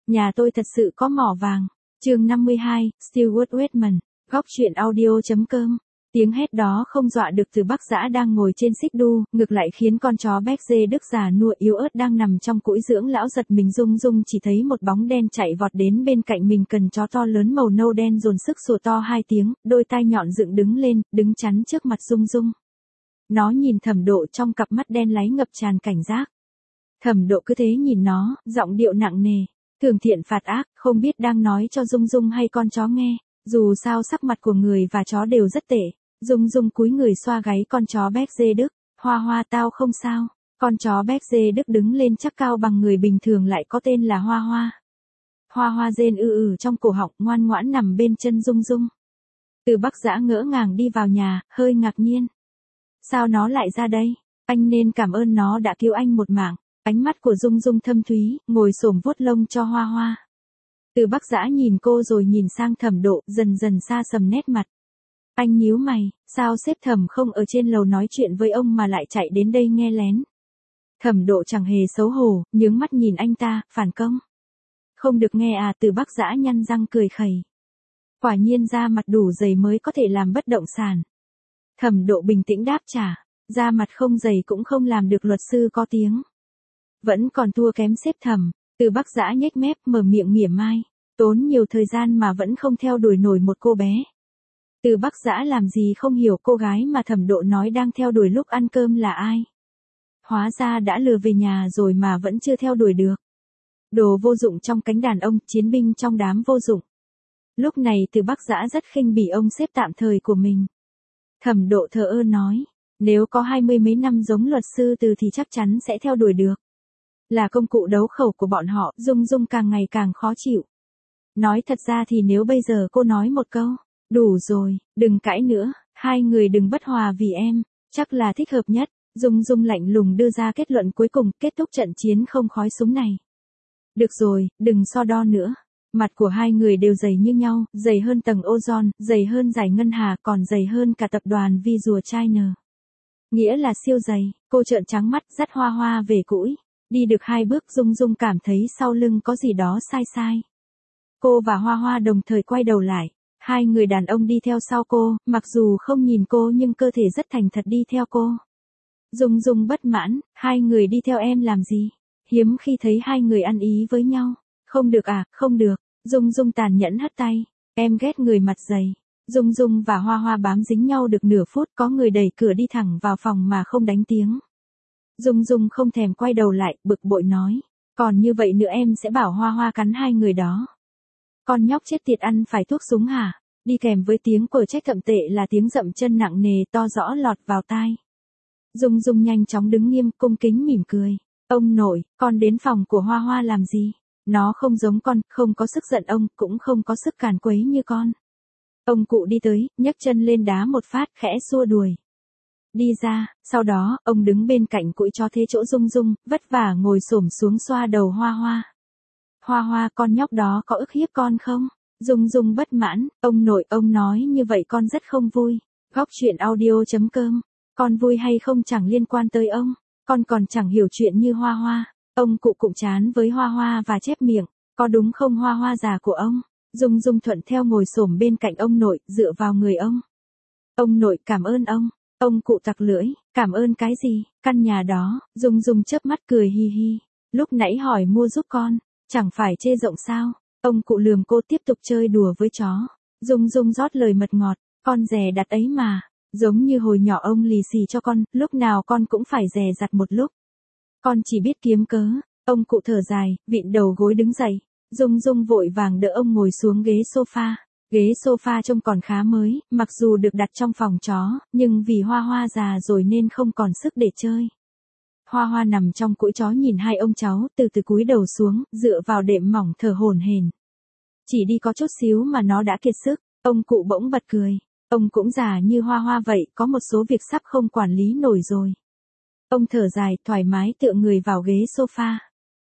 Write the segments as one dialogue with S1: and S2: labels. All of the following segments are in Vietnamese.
S1: Nhà tôi thật sự có mỏ vàng. Chương 52, Stewart Whitman, góc truyện audio.com. Tiếng hét đó không dọa được Từ Bắc Dã đang ngồi trên xích đu, ngược lại khiến con chó béc dê Đức già nua yếu ớt đang nằm trong cũi dưỡng lão giật mình rung rung, chỉ thấy một bóng đen chạy vọt đến bên cạnh mình. Cần chó to lớn màu nâu đen dồn sức sủa to hai tiếng, đôi tai nhọn dựng đứng lên, đứng chắn trước mặt rung rung. Nó nhìn Thẩm Độ trong cặp mắt đen láy ngập tràn cảnh giác. Thẩm Độ cứ thế nhìn nó, giọng điệu nặng nề, thường thiện phạt ác, không biết đang nói cho Dung Dung hay con chó nghe. Dù sao sắc mặt của người và chó đều rất tệ. Dung Dung cúi người xoa gáy con chó béc dê Đức. Hoa Hoa tao không sao. Con chó béc dê Đức đứng lên chắc cao bằng người bình thường, lại có tên là Hoa Hoa. Hoa Hoa rên trong cổ họng, ngoan ngoãn nằm bên chân Dung Dung. Từ Bắc Dã ngỡ ngàng đi vào nhà, hơi ngạc nhiên. Sao nó lại ra đây? Anh nên cảm ơn nó đã cứu anh một mạng. Ánh mắt của Dung Dung thâm thúy, ngồi xổm vuốt lông cho Hoa Hoa. Từ Bắc Dã nhìn cô rồi nhìn sang Thẩm Độ, dần dần xa sầm nét mặt. Anh nhíu mày, sao sếp Thẩm không ở trên lầu nói chuyện với ông mà lại chạy đến đây nghe lén? Thẩm Độ chẳng hề xấu hổ, nhướng mắt nhìn anh ta, phản công. Không được nghe à? Từ Bắc Dã nhăn răng cười khẩy. Quả nhiên da mặt đủ dày mới có thể làm bất động sản. Thẩm Độ bình tĩnh đáp trả, da mặt không dày cũng không làm được luật sư có tiếng. Vẫn còn thua kém sếp Thẩm. Từ Bắc Dã nhếch mép mở miệng mỉa mai, tốn nhiều thời gian mà vẫn không theo đuổi nổi một cô bé. Từ Bắc Dã làm gì không hiểu cô gái mà Thẩm Độ nói đang theo đuổi lúc ăn cơm là ai. Hóa ra đã lừa về nhà rồi mà vẫn chưa theo đuổi được. Đồ vô dụng trong cánh đàn ông, chiến binh trong đám vô dụng. Lúc này Từ Bắc Dã rất khinh bỉ ông sếp tạm thời của mình. Thẩm Độ thờ ơ nói, nếu có 20 mấy năm giống luật sư Từ thì chắc chắn sẽ theo đuổi được. Là công cụ đấu khẩu của bọn họ. Dung Dung càng ngày càng khó chịu. Nói thật ra thì nếu bây giờ cô nói một câu, đủ rồi, đừng cãi nữa, hai người đừng bất hòa vì em, chắc là thích hợp nhất. Dung Dung lạnh lùng đưa ra kết luận cuối cùng, kết thúc trận chiến không khói súng này. Được rồi, đừng so đo nữa. Mặt của hai người đều dày như nhau, dày hơn tầng ozone, dày hơn giải ngân hà, còn dày hơn cả tập đoàn Visual China. Nghĩa là siêu dày. Cô trợn trắng mắt, dắt Hoa Hoa về cũi. Đi được 2 bước Dung Dung cảm thấy sau lưng có gì đó sai sai. Cô và Hoa Hoa đồng thời quay đầu lại. Hai người đàn ông đi theo sau cô, mặc dù không nhìn cô nhưng cơ thể rất thành thật đi theo cô. Dung Dung bất mãn, hai người đi theo em làm gì? Hiếm khi thấy hai người ăn ý với nhau. Không được à, không được. Dung Dung tàn nhẫn hất tay. Em ghét người mặt dày. Dung Dung và Hoa Hoa bám dính nhau được nửa phút, có người đẩy cửa đi thẳng vào phòng mà không đánh tiếng. Dung Dung không thèm quay đầu lại, bực bội nói. Còn như vậy nữa em sẽ bảo Hoa Hoa cắn hai người đó. Con nhóc chết tiệt ăn phải thuốc súng hả? Đi kèm với tiếng của trách thậm tệ là tiếng dậm chân nặng nề to rõ lọt vào tai. Dung Dung nhanh chóng đứng nghiêm, cung kính mỉm cười. Ông nội, con đến phòng của Hoa Hoa làm gì? Nó không giống con, không có sức giận ông, cũng không có sức càn quấy như con. Ông cụ đi tới, nhấc chân lên đá một phát, khẽ xua đuổi. Đi ra, sau đó, ông đứng bên cạnh cũi chó thế chỗ Dung Dung, vất vả ngồi xổm xuống xoa đầu Hoa Hoa. Hoa Hoa, con nhóc đó có ức hiếp con không? Dung Dung bất mãn, ông nội, ông nói như vậy con rất không vui. Góc truyện audio.com. Con vui hay không chẳng liên quan tới ông, con còn chẳng hiểu chuyện như Hoa Hoa. Ông cụ cụm chán với Hoa Hoa và chép miệng, có đúng không Hoa Hoa già của ông? Dung Dung thuận theo ngồi xổm bên cạnh ông nội, dựa vào người ông. Ông nội, cảm ơn ông. Ông cụ tặc lưỡi, cảm ơn cái gì? Căn nhà đó. Dung Dung chớp mắt cười hi hi. Lúc nãy hỏi mua giúp con, chẳng phải chê rộng sao? Ông cụ lườm cô tiếp tục chơi đùa với chó. Dung Dung rót lời mật ngọt, con dè đặt ấy mà. Giống như hồi nhỏ ông lì xì cho con, lúc nào con cũng phải dè dặt một lúc. Con chỉ biết kiếm cớ. Ông cụ thở dài, vịn đầu gối đứng dậy. Dung Dung vội vàng đỡ ông ngồi xuống ghế sofa. Ghế sofa trông còn khá mới, mặc dù được đặt trong phòng chó, nhưng vì Hoa Hoa già rồi nên không còn sức để chơi. Hoa Hoa nằm trong cũi chó nhìn hai ông cháu, từ từ cúi đầu xuống, dựa vào đệm mỏng thở hổn hển. Chỉ đi có chút xíu mà nó đã kiệt sức. Ông cụ bỗng bật cười. Ông cũng già như Hoa Hoa vậy, có một số việc sắp không quản lý nổi rồi. Ông thở dài, thoải mái tựa người vào ghế sofa.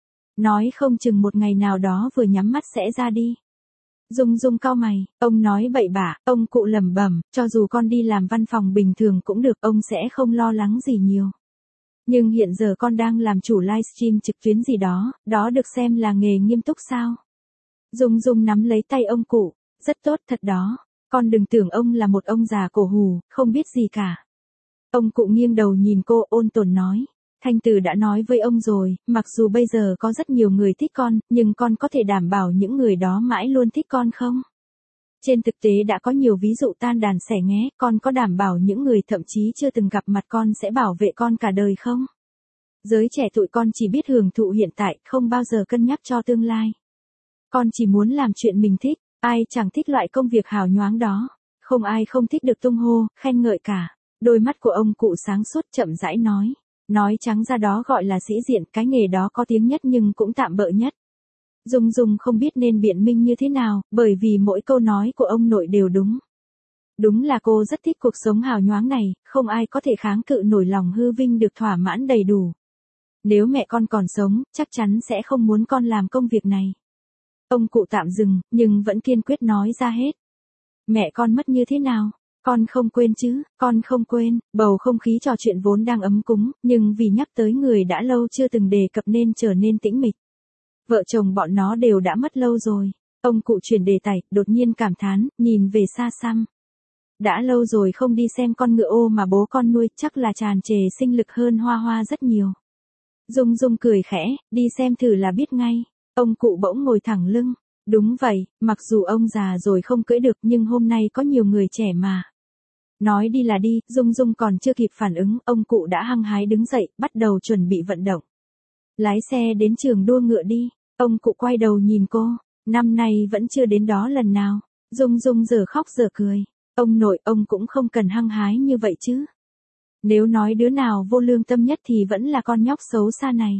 S1: Nói không chừng một ngày nào đó vừa nhắm mắt sẽ ra đi. Dung Dung cau mày, ông nói bậy bạ, ông cụ lẩm bẩm, cho dù con đi làm văn phòng bình thường cũng được, ông sẽ không lo lắng gì nhiều. Nhưng hiện giờ con đang làm chủ livestream trực tuyến gì đó, đó được xem là nghề nghiêm túc sao? Dung Dung nắm lấy tay ông cụ, rất tốt thật đó, con đừng tưởng ông là một ông già cổ hủ, không biết gì cả. Ông cụ nghiêng đầu nhìn cô ôn tồn nói, Thanh Từ đã nói với ông rồi, mặc dù bây giờ có rất nhiều người thích con, nhưng con có thể đảm bảo những người đó mãi luôn thích con không? Trên thực tế đã có nhiều ví dụ tan đàn xẻ nghé, con có đảm bảo những người thậm chí chưa từng gặp mặt con sẽ bảo vệ con cả đời không? Giới trẻ tụi con chỉ biết hưởng thụ hiện tại, không bao giờ cân nhắc cho tương lai. Con chỉ muốn làm chuyện mình thích, ai chẳng thích loại công việc hào nhoáng đó. Không ai không thích được tung hô, khen ngợi cả. Đôi mắt của ông cụ sáng suốt chậm rãi nói. Nói trắng ra đó gọi là sĩ diện, cái nghề đó có tiếng nhất nhưng cũng tạm bợ nhất. Dung Dung không biết nên biện minh như thế nào, bởi vì mỗi câu nói của ông nội đều đúng. Đúng là cô rất thích cuộc sống hào nhoáng này, không ai có thể kháng cự nổi lòng hư vinh được thỏa mãn đầy đủ. Nếu mẹ con còn sống, chắc chắn sẽ không muốn con làm công việc này. Ông cụ tạm dừng, nhưng vẫn kiên quyết nói ra hết. Mẹ con mất như thế nào? Con không quên chứ, con không quên. Bầu không khí trò chuyện vốn đang ấm cúng, nhưng vì nhắc tới người đã lâu chưa từng đề cập nên trở nên tĩnh mịch. Vợ chồng bọn nó đều đã mất lâu rồi. Ông cụ chuyển đề tài, đột nhiên cảm thán, nhìn về xa xăm. Đã lâu rồi không đi xem con ngựa ô mà bố con nuôi, chắc là tràn trề sinh lực hơn Hoa Hoa rất nhiều. Dung Dung cười khẽ, đi xem thử là biết ngay. Ông cụ bỗng ngồi thẳng lưng. Đúng vậy, mặc dù ông già rồi không cưỡi được nhưng hôm nay có nhiều người trẻ mà. Nói đi là đi, Dung Dung còn chưa kịp phản ứng, ông cụ đã hăng hái đứng dậy, bắt đầu chuẩn bị vận động. Lái xe đến trường đua ngựa đi. Ông cụ quay đầu nhìn cô, năm nay vẫn chưa đến đó lần nào. Dung Dung giờ khóc giờ cười. Ông nội, ông cũng không cần hăng hái như vậy chứ. Nếu nói đứa nào vô lương tâm nhất thì vẫn là con nhóc xấu xa này.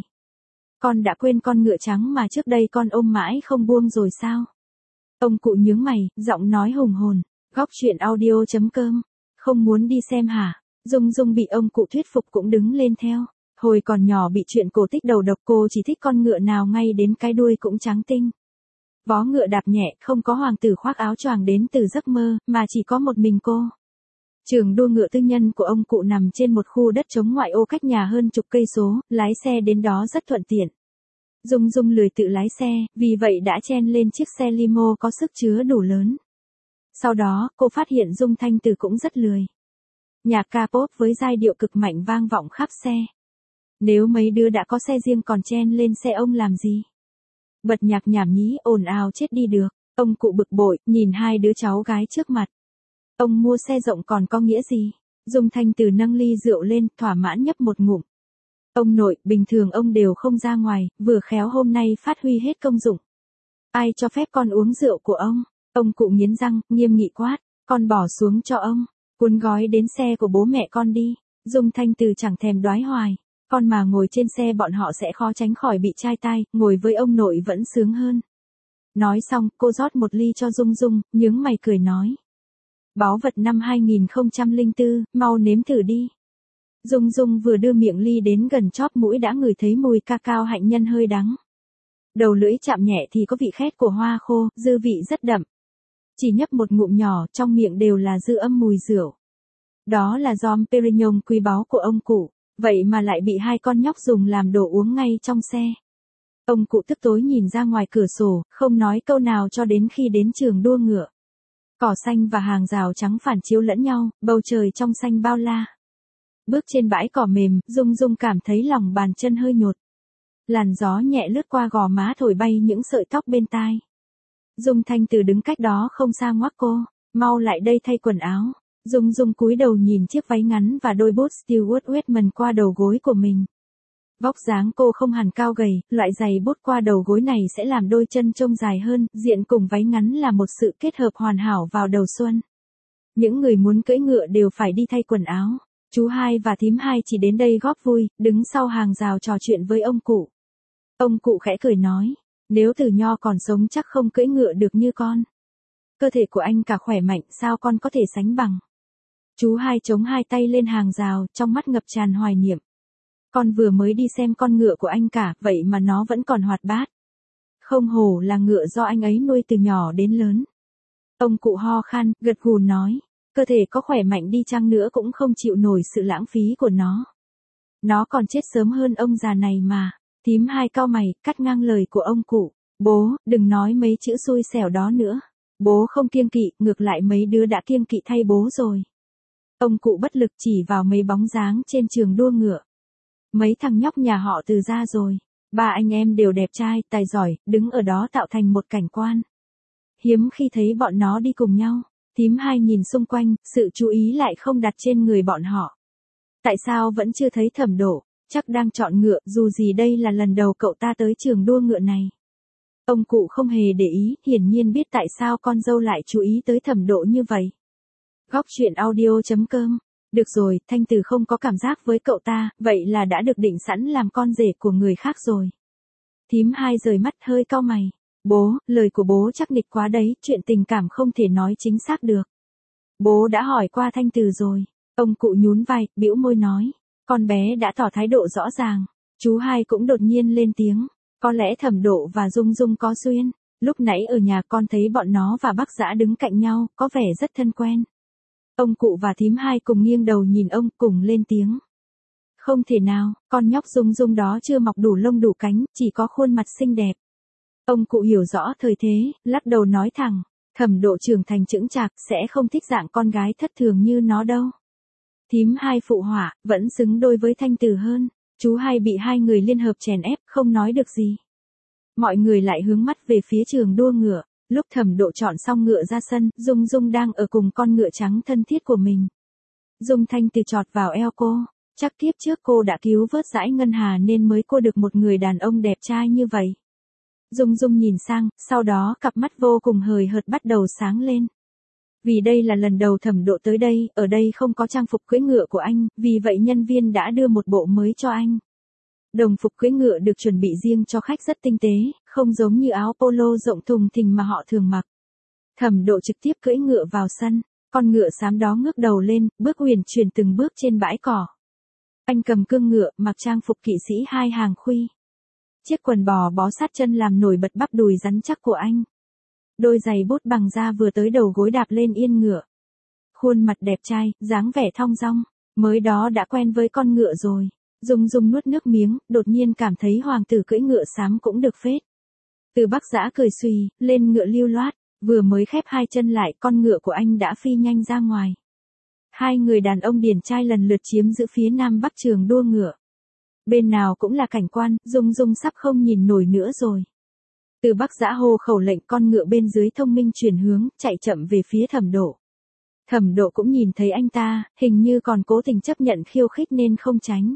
S1: Con đã quên con ngựa trắng mà trước đây con ôm mãi không buông rồi sao? Ông cụ nhướng mày, giọng nói hùng hồn. Góc chuyện audio.com. Không muốn đi xem hả? Dung Dung bị ông cụ thuyết phục cũng đứng lên theo. Hồi còn nhỏ bị chuyện cổ tích đầu độc, cô chỉ thích con ngựa nào ngay đến cái đuôi cũng trắng tinh. Vó ngựa đạp nhẹ, không có hoàng tử khoác áo choàng đến từ giấc mơ, mà chỉ có một mình cô. Trường đua ngựa tư nhân của ông cụ nằm trên một khu đất trống ngoại ô cách nhà hơn chục cây số, lái xe đến đó rất thuận tiện. Dung Dung lười tự lái xe, vì vậy đã chen lên chiếc xe limo có sức chứa đủ lớn. Sau đó, cô phát hiện Dung Thanh Từ cũng rất lười. Nhạc ca pop với giai điệu cực mạnh vang vọng khắp xe. Nếu mấy đứa đã có xe riêng còn chen lên xe ông làm gì? Bật nhạc nhảm nhí ồn ào chết đi được. Ông cụ bực bội, nhìn hai đứa cháu gái trước mặt. Ông mua xe rộng còn có nghĩa gì? Dung Thanh Từ nâng ly rượu lên, thỏa mãn nhấp một ngụm. Ông nội, bình thường ông đều không ra ngoài, vừa khéo hôm nay phát huy hết công dụng. Ai cho phép con uống rượu của ông? Ông cụ nghiến răng, nghiêm nghị quát, con bỏ xuống cho ông, cuốn gói đến xe của bố mẹ con đi. Dung Thanh Từ chẳng thèm đoái hoài, con mà ngồi trên xe bọn họ sẽ khó tránh khỏi bị chai tai, ngồi với ông nội vẫn sướng hơn. Nói xong, cô rót một ly cho Dung Dung, nhướng mày cười nói. Báu vật năm 2004, mau nếm thử đi. Dung Dung vừa đưa miệng ly đến gần chóp mũi đã ngửi thấy mùi cacao hạnh nhân hơi đắng. Đầu lưỡi chạm nhẹ thì có vị khét của hoa khô, dư vị rất đậm. Chỉ nhấp một ngụm nhỏ, trong miệng đều là dư âm mùi rượu. Đó là Dom Perignon quý báu của ông cụ, vậy mà lại bị hai con nhóc dùng làm đồ uống ngay trong xe. Ông cụ tức tối nhìn ra ngoài cửa sổ, không nói câu nào cho đến khi đến trường đua ngựa. Cỏ xanh và hàng rào trắng phản chiếu lẫn nhau, bầu trời trong xanh bao la. Bước trên bãi cỏ mềm, Dung Dung cảm thấy lòng bàn chân hơi nhột. Làn gió nhẹ lướt qua gò má thổi bay những sợi tóc bên tai. Dung Thanh Từ đứng cách đó không xa ngoắc cô, mau lại đây thay quần áo. Dung Dung cúi đầu nhìn chiếc váy ngắn và đôi bốt Stewart Whitman qua đầu gối của mình. Vóc dáng cô không hẳn cao gầy, loại giày bốt qua đầu gối này sẽ làm đôi chân trông dài hơn, diện cùng váy ngắn là một sự kết hợp hoàn hảo vào đầu xuân. Những người muốn cưỡi ngựa đều phải đi thay quần áo. Chú hai và thím hai chỉ đến đây góp vui, đứng sau hàng rào trò chuyện với ông cụ. Ông cụ khẽ cười nói, nếu Từ Nho còn sống chắc không cưỡi ngựa được như con. Cơ thể của anh cả khỏe mạnh, sao con có thể sánh bằng. Chú hai chống hai tay lên hàng rào, trong mắt ngập tràn hoài niệm. Con vừa mới đi xem con ngựa của anh cả, vậy mà nó vẫn còn hoạt bát. Không hổ là ngựa do anh ấy nuôi từ nhỏ đến lớn. Ông cụ ho khan, gật gù nói, cơ thể có khỏe mạnh đi chăng nữa cũng không chịu nổi sự lãng phí của nó. Nó còn chết sớm hơn ông già này mà. Thím hai cau mày, cắt ngang lời của ông cụ. Bố, đừng nói mấy chữ xui xẻo đó nữa. Bố không kiêng kỵ, ngược lại mấy đứa đã kiêng kỵ thay bố rồi. Ông cụ bất lực chỉ vào mấy bóng dáng trên trường đua ngựa. Mấy thằng nhóc nhà họ Từ ra rồi. Ba anh em đều đẹp trai, tài giỏi, đứng ở đó tạo thành một cảnh quan. Hiếm khi thấy bọn nó đi cùng nhau. Thím Hai nhìn xung quanh, sự chú ý lại không đặt trên người bọn họ. Tại sao vẫn chưa thấy Thẩm Độ? Chắc đang chọn ngựa, dù gì đây là lần đầu cậu ta tới trường đua ngựa này. Ông cụ không hề để ý, hiển nhiên biết tại sao con dâu lại chú ý tới Thẩm Độ như vậy. Góc truyện audio.com. Được rồi, Thanh Từ không có cảm giác với cậu ta, vậy là đã được định sẵn làm con rể của người khác rồi. Thím Hai rời mắt hơi cau mày. Bố, lời của bố chắc nịch quá đấy, chuyện tình cảm không thể nói chính xác được. Bố đã hỏi qua Thanh Từ rồi. Ông cụ nhún vai, bĩu môi nói. Con bé đã tỏ thái độ rõ ràng. Chú Hai cũng đột nhiên lên tiếng. Có lẽ Thẩm Độ và Dung Dung có duyên. Lúc nãy ở nhà con thấy bọn nó và bác Dã đứng cạnh nhau, có vẻ rất thân quen. Ông cụ và thím Hai cùng nghiêng đầu nhìn ông, cùng lên tiếng. Không thể nào, con nhóc Dung Dung đó chưa mọc đủ lông đủ cánh, chỉ có khuôn mặt xinh đẹp. Ông cụ hiểu rõ thời thế, lắc đầu nói thẳng. Thẩm Độ trưởng thành chững chạc, sẽ không thích dạng con gái thất thường như nó đâu. Thím Hai phụ họa, vẫn xứng đôi với Thanh Từ hơn. Chú Hai bị hai người liên hợp chèn ép, không nói được gì. Mọi người lại hướng mắt về phía trường đua ngựa. Lúc Thẩm Độ chọn xong ngựa ra sân, Dung Dung đang ở cùng con ngựa trắng thân thiết của mình. Dung Thanh Từ chọt vào eo cô. Chắc kiếp trước cô đã cứu vớt Dãi Ngân Hà nên mới cô được một người đàn ông đẹp trai như vậy. Dung Dung nhìn sang, sau đó cặp mắt vô cùng hời hợt bắt đầu sáng lên. Vì đây là lần đầu Thẩm Độ tới đây, ở đây không có trang phục cưỡi ngựa của anh, vì vậy nhân viên đã đưa một bộ mới cho anh. Đồng phục cưỡi ngựa được chuẩn bị riêng cho khách rất tinh tế, không giống như áo polo rộng thùng thình mà họ thường mặc. Thẩm Độ trực tiếp cưỡi ngựa vào sân, con ngựa xám đó ngước đầu lên, bước uyển chuyển từng bước trên bãi cỏ. Anh cầm cương ngựa, mặc trang phục kỵ sĩ hai hàng khuy. Chiếc quần bò bó sát chân làm nổi bật bắp đùi rắn chắc của anh. Đôi giày bốt bằng da vừa tới đầu gối đạp lên yên ngựa. Khuôn mặt đẹp trai, dáng vẻ thong dong, mới đó đã quen với con ngựa rồi. Dung Dung nuốt nước miếng, đột nhiên cảm thấy hoàng tử cưỡi ngựa xám cũng được phết. Từ Bắc Dã cười xùy, lên ngựa lưu loát, vừa mới khép hai chân lại, con ngựa của anh đã phi nhanh ra ngoài. Hai người đàn ông điển trai lần lượt chiếm giữ phía nam bắc trường đua ngựa. Bên nào cũng là cảnh quan, Dung Dung sắp không nhìn nổi nữa rồi. Từ Bắc Dã hô khẩu lệnh, con ngựa bên dưới thông minh chuyển hướng, chạy chậm về phía Thẩm Độ. Thẩm Độ cũng nhìn thấy anh ta, hình như còn cố tình chấp nhận khiêu khích nên không tránh.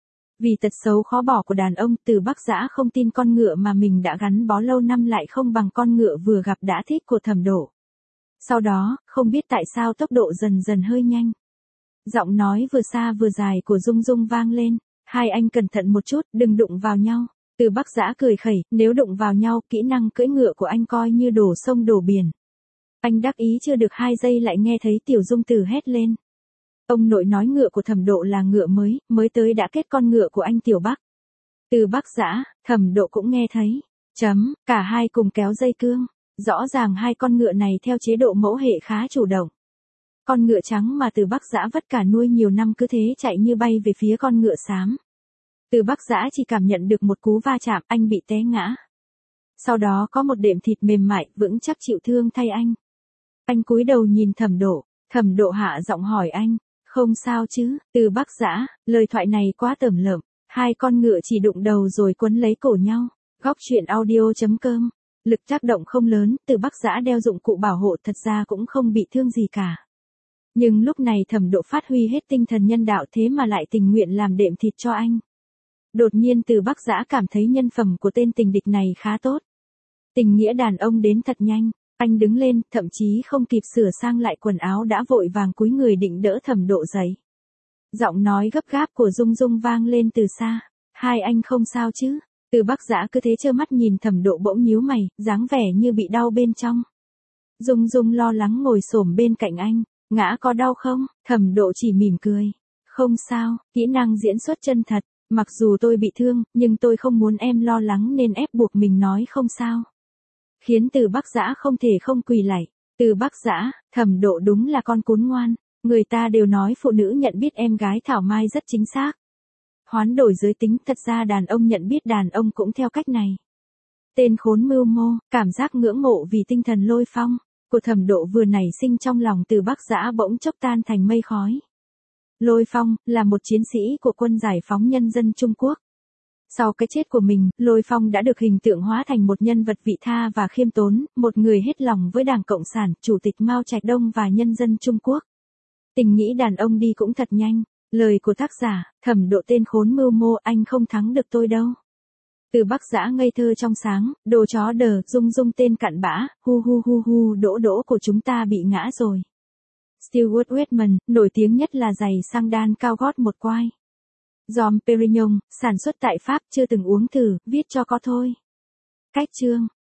S1: Vì tật xấu khó bỏ của đàn ông, Từ Bắc Dã không tin con ngựa mà mình đã gắn bó lâu năm lại không bằng con ngựa vừa gặp đã thích của Thẩm Độ. Sau đó, không biết tại sao tốc độ dần dần hơi nhanh. Giọng nói vừa xa vừa dài của Dung Dung vang lên. Hai anh cẩn thận một chút, đừng đụng vào nhau. Từ Bắc Dã cười khẩy, nếu đụng vào nhau, kỹ năng cưỡi ngựa của anh coi như đổ sông đổ biển. Anh đắc ý chưa được 2 giây lại nghe thấy Tiểu Dung Tử hét lên. Ông nội nói ngựa của Thẩm Độ là ngựa mới tới đã kết con ngựa của anh Tiểu Bắc. Từ Bắc Dã, Thẩm Độ cũng nghe thấy. Cả hai cùng kéo dây cương. Rõ ràng hai con ngựa này theo chế độ mẫu hệ khá chủ động. Con ngựa trắng mà Từ Bắc Dã vất cả nuôi nhiều năm cứ thế chạy như bay về phía con ngựa xám. Từ Bắc Dã chỉ cảm nhận được một cú va chạm, anh bị té ngã. Sau đó có một đệm thịt mềm mại, vững chắc chịu thương thay anh. Anh cúi đầu nhìn Thẩm Độ, Thẩm Độ hạ giọng hỏi anh, không sao chứ? Từ Bắc Dã, lời thoại này quá tởm lợm, hai con ngựa chỉ đụng đầu rồi quấn lấy cổ nhau. Góc truyện audio.com. Lực tác động không lớn, Từ Bắc Dã đeo dụng cụ bảo hộ thật ra cũng không bị thương gì cả. Nhưng lúc này Thẩm Độ phát huy hết tinh thần nhân đạo thế mà lại tình nguyện làm đệm thịt cho anh. Đột nhiên Từ Bắc Dã cảm thấy nhân phẩm của tên tình địch này khá tốt. Tình nghĩa đàn ông đến thật nhanh, anh đứng lên, thậm chí không kịp sửa sang lại quần áo đã vội vàng cúi người định đỡ Thẩm Độ dậy. Giọng nói gấp gáp của Dung Dung vang lên từ xa, hai anh không sao chứ? Từ Bắc Dã cứ thế trơ mắt nhìn Thẩm Độ bỗng nhíu mày, dáng vẻ như bị đau bên trong. Dung Dung lo lắng ngồi xổm bên cạnh anh, ngã có đau không? Thẩm Độ chỉ mỉm cười, không sao, kỹ năng diễn xuất chân thật. Mặc dù tôi bị thương, nhưng tôi không muốn em lo lắng nên ép buộc mình nói không sao. Khiến Từ Bắc Dã không thể không quỳ lạy. Từ Bắc Dã, Thẩm Độ đúng là con cún ngoan. Người ta đều nói phụ nữ nhận biết em gái thảo mai rất chính xác. Hoán đổi giới tính, thật ra đàn ông nhận biết đàn ông cũng theo cách này. Tên khốn mưu mô, cảm giác ngưỡng mộ vì tinh thần Lôi Phong của Thẩm Độ vừa nảy sinh trong lòng Từ Bắc Dã bỗng chốc tan thành mây khói. Lôi Phong là một chiến sĩ của quân giải phóng nhân dân Trung Quốc. Sau cái chết của mình, Lôi Phong đã được hình tượng hóa thành một nhân vật vị tha và khiêm tốn, một người hết lòng với Đảng Cộng sản, Chủ tịch Mao Trạch Đông và nhân dân Trung Quốc. Tình nghĩ đàn ông đi cũng thật nhanh. Lời của tác giả, Thẩm Độ tên khốn mưu mô, anh không thắng được tôi đâu. Từ Bắc Dã ngây thơ trong sáng, đồ chó đờ, Dung Dung tên cặn bã, hu hu hu hu, đỗ đỗ của chúng ta bị ngã rồi. Stuart Weitzman, nổi tiếng nhất là giày sang đan cao gót một quai. Dom Perignon, sản xuất tại Pháp, chưa từng uống thử, viết cho có thôi. Cách chương